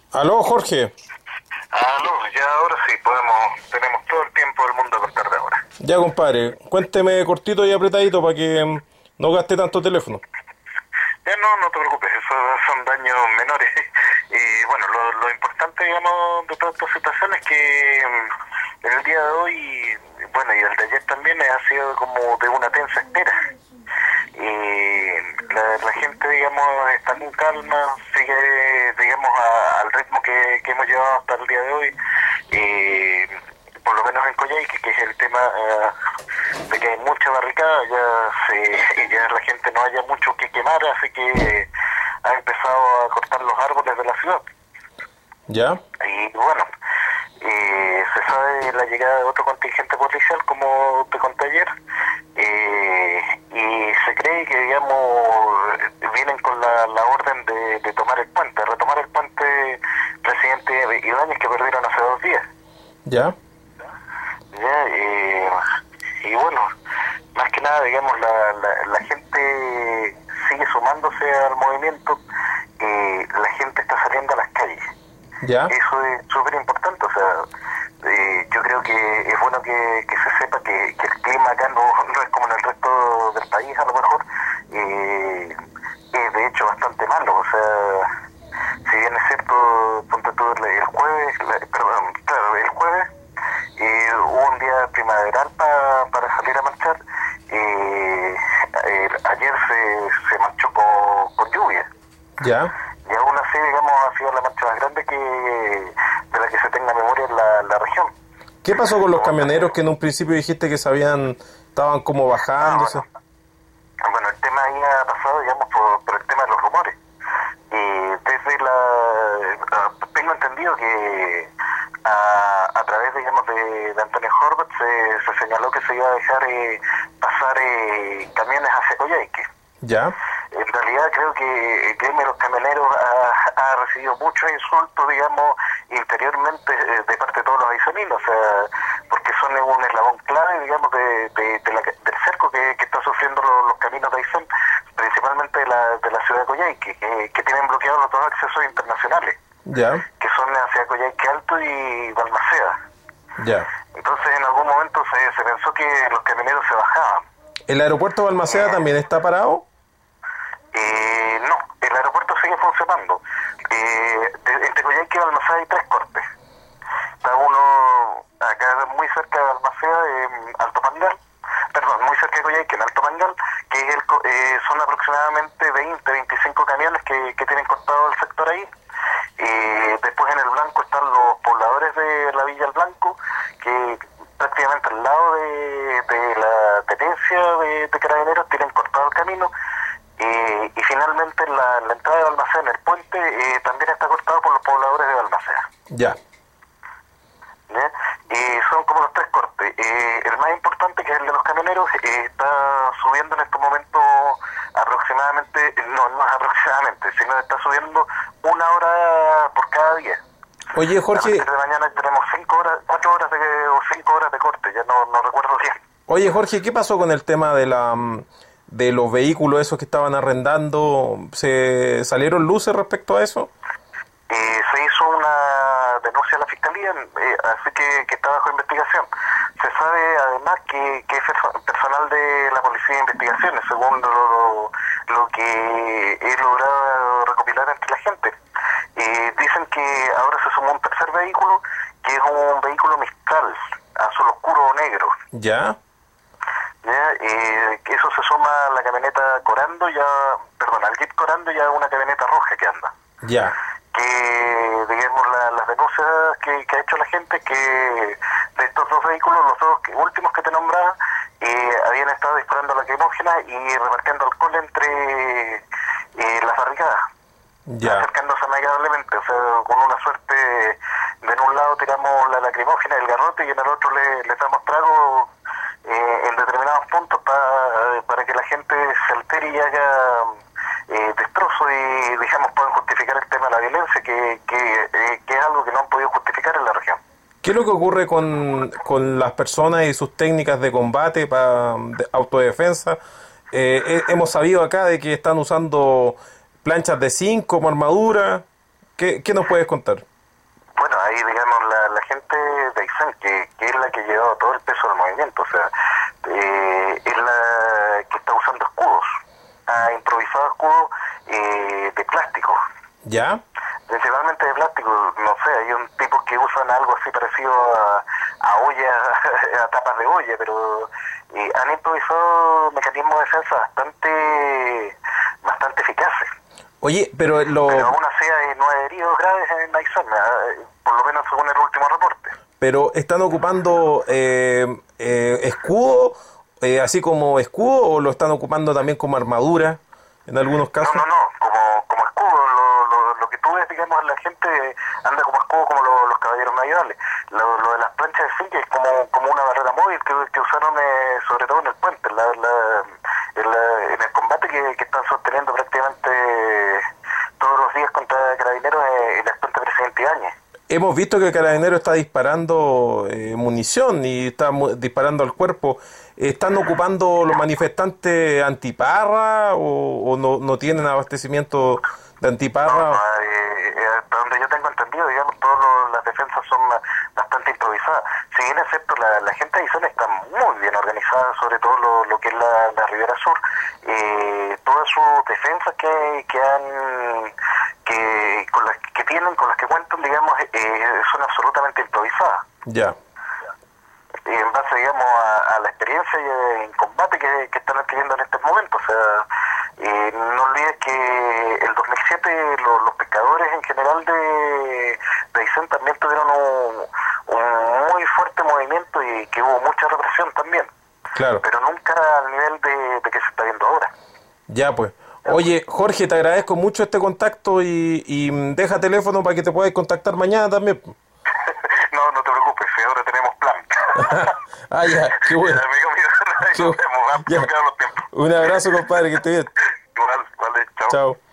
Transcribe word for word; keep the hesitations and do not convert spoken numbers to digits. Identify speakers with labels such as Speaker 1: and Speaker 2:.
Speaker 1: Aló, Jorge.
Speaker 2: Aló, ya ahora sí podemos, tenemos todo el tiempo del mundo a contar de ahora.
Speaker 1: Ya, compadre, cuénteme cortito y apretadito para que mm, no gaste tanto teléfono.
Speaker 2: Ya no, no te preocupes, esos son daños menores. Y bueno, lo, lo importante, digamos, de toda esta situación es que mm, en el día de hoy, bueno, y el de ayer también ha sido como de una tensa espera. Y la, la gente, digamos, está con calma, sigue, digamos, a- al ritmo que, que hemos llevado hasta el día de hoy. Y por lo menos en Coyhaique, que es el tema eh, de que hay mucha barricada, ya, se, ya la gente no haya mucho que quemar, así que ha empezado a cortar los árboles de la ciudad.
Speaker 1: ¿Ya?
Speaker 2: Y bueno, eh, se sabe la llegada de otro contingente policial, como te conté ayer, eh, y se cree que, digamos, vienen con la, la orden de, de tomar el puente, retomar el puente Presidente Ibáñez, que perdieron hace dos días.
Speaker 1: ¿Ya?
Speaker 2: ¿Ya? Eh, y bueno, más que nada, digamos, la, la, la gente sigue sumándose al movimiento, eh, la gente está saliendo a las calles.
Speaker 1: ¿Ya?
Speaker 2: Eso es súper importante, o sea, eh, yo creo que es bueno que, que se sepa que, que el clima acá no, no es como en el resto del país, a lo mejor, eh, es de hecho bastante malo, o sea, si bien es cierto, ponte tú el, el jueves, la- perdón, claro, el jueves eh, hubo un día primaveral pa, para salir a marchar, eh, eh, ayer se, se marchó con, con lluvia.
Speaker 1: ¿Ya?
Speaker 2: Y aún así, digamos, ha sido la marcha más grande que de la que se tenga memoria en la, la región.
Speaker 1: ¿Qué pasó con los camioneros que en un principio dijiste que se habían, estaban como
Speaker 2: Ah,
Speaker 1: bajándose?
Speaker 2: bueno. Bueno, el tema ahí ha pasado, digamos, por, por el tema de los rumores. Y desde la... ah, tengo entendido que a, a través, digamos, de, de Antonio Horvath se, se señaló que se iba a dejar eh, pasar eh, camiones hacia Coyhaique.
Speaker 1: ¿Ya?
Speaker 2: En realidad creo que el gremio de los camioneros ha, ha recibido muchos insultos, digamos, interiormente eh, de parte de todos los aizoninos, o sea, porque son un eslabón clave, digamos, de, de, de la, del cerco que, que están sufriendo los, los caminos de Aysén, principalmente de la, de la ciudad de Coyhaique, que, que tienen bloqueados los dos accesos internacionales,
Speaker 1: ¿Ya?
Speaker 2: que son hacia Coyhaique Alto y Balmaceda.
Speaker 1: ¿Ya?
Speaker 2: Entonces en algún momento se, se pensó que los camioneros se bajaban.
Speaker 1: ¿El aeropuerto de Balmaceda también está parado?
Speaker 2: Eh, no, el aeropuerto sigue funcionando. Eh, de- entre Coyhaique y Balmaceda hay tres cortes. Está uno acá muy cerca de Balmaceda, en Alto Pangal, perdón, muy cerca de Coyhaique, en Alto Pangal, que es el, co- eh, son aproximadamente veinte, veinticinco camiones que, que tienen cortado el sector ahí. Eh, después en el Blanco están los pobladores de la Villa El Blanco, que prácticamente al lado de, de la tenencia de, de carabineros tienen cortado el camino. Eh, y finalmente la, la entrada de Balmaceda en el puente eh, también está cortado por los pobladores de Balmaceda.
Speaker 1: Ya.
Speaker 2: ¿Ya? Eh, son como los tres cortes. Eh, el más importante, que es el de los camioneros, eh, está subiendo en estos momentos aproximadamente, no, no es aproximadamente, sino está subiendo una hora por cada día.
Speaker 1: Oye,
Speaker 2: A
Speaker 1: Jorge,
Speaker 2: partir de mañana tenemos cinco horas, cuatro horas de, o cinco horas de corte, ya no, no recuerdo bien.
Speaker 1: oye, Jorge, ¿qué pasó con el tema de la mm, de los vehículos esos que estaban arrendando? ¿Se salieron luces respecto a eso?
Speaker 2: Eh, se hizo una denuncia a la fiscalía, eh, así que, que está bajo investigación. Se sabe además que, que es perso- personal de la Policía de Investigaciones, según lo, lo que he logrado recopilar entre la gente. Eh, dicen que ahora se sumó un tercer vehículo, que es un vehículo Mistral, azul oscuro o negro.
Speaker 1: ¿Ya?
Speaker 2: ¿Ya? Eh, que eso se suma a la camioneta Corando, ya, perdón, al Jeep Corando, ya una camioneta roja que anda.
Speaker 1: Ya.
Speaker 2: Que, digamos, la, las denuncias que, que ha hecho la gente, que de estos dos vehículos, los dos que, últimos que te nombraba, eh, habían estado disparando lacrimógenas y repartiendo alcohol entre eh, las barricadas,
Speaker 1: Ya.
Speaker 2: acercándose amigablemente, o sea, con una suerte de en un lado tiramos la lacrimógena, el garrote, y en el otro le, le damos trago eh, en determinados puntos pa, para que la gente se altere y haga eh, destrozo y, digamos, puedan justificar el tema de la violencia, que, que, eh, que es algo que no han podido justificar en la región.
Speaker 1: ¿Qué es lo que ocurre con, con las personas y sus técnicas de combate para de autodefensa? Eh, he- hemos sabido acá de que están usando planchas de zinc como armadura. ¿Qué, qué nos puedes contar?
Speaker 2: Bueno, ahí digamos la, la gente de Aysén, que, que es la que lleva todo el peso del movimiento, o sea, eh, es la que está usando escudos, ha improvisado escudos eh, de plástico.
Speaker 1: ¿Ya?
Speaker 2: Principalmente de plástico, no sé, hay un tipo que usan algo así parecido a, a ollas, a tapas de olla, pero eh, han improvisado mecanismos de defensa bastante, bastante eficaces.
Speaker 1: Oye, pero lo...
Speaker 2: Pero aún así hay nueve heridos graves en Aysén, eh, por lo menos según el último reporte.
Speaker 1: Pero están ocupando eh, eh, escudo, eh, así como escudo, o lo están ocupando también como armadura en algunos casos.
Speaker 2: No, no, no, como, como escudo, lo, lo, lo que tú ves, digamos, la gente anda como escudo como lo, los caballeros medievales. Lo, lo de las planchas de zinc es como, como una barrera móvil que, que usaron eh, sobre todo en el puente, la, la, en, la, en el combate que, que están sosteniendo prácticamente todos los días contra Carabineros en el puente Presidente Ibáñez.
Speaker 1: Hemos visto que Carabinero está disparando eh, munición y está mu- disparando al cuerpo. ¿Están ocupando los manifestantes antiparra o, o no, no tienen abastecimiento de antiparra?
Speaker 2: No, no, eh, eh, hasta donde yo tengo entendido, digamos, todas las defensas son ba- bastante improvisadas. Si bien es cierto, la, la gente de Aysén está muy bien organizada, sobre todo lo, lo que es la, la Ribera Sur. Eh, todas sus defensas que, que han... que con las que tienen, con las que cuentan, digamos, eh, son absolutamente improvisadas.
Speaker 1: Ya.
Speaker 2: Y en base, digamos, a, a la experiencia y en combate que, que están adquiriendo en estos momentos. O sea, eh, no olvides que el dos mil siete lo, los pescadores en general de, de Aysén también tuvieron un, un muy fuerte movimiento y que hubo mucha represión también.
Speaker 1: Claro.
Speaker 2: Pero nunca al nivel de, de que se está viendo ahora.
Speaker 1: Ya, pues. Oye, Jorge, te agradezco mucho este contacto y, y deja teléfono para que te puedas contactar mañana también.
Speaker 2: No, no te preocupes, si ahora tenemos plan.
Speaker 1: Ah, ya, qué bueno.
Speaker 2: Amigo mío,
Speaker 1: Qué
Speaker 2: nos
Speaker 1: bueno.
Speaker 2: vemos, han
Speaker 1: Ya.
Speaker 2: cambiado los tiempos.
Speaker 1: Un abrazo, compadre, que esté bien.
Speaker 2: Igual, vale, chao.
Speaker 1: Chao.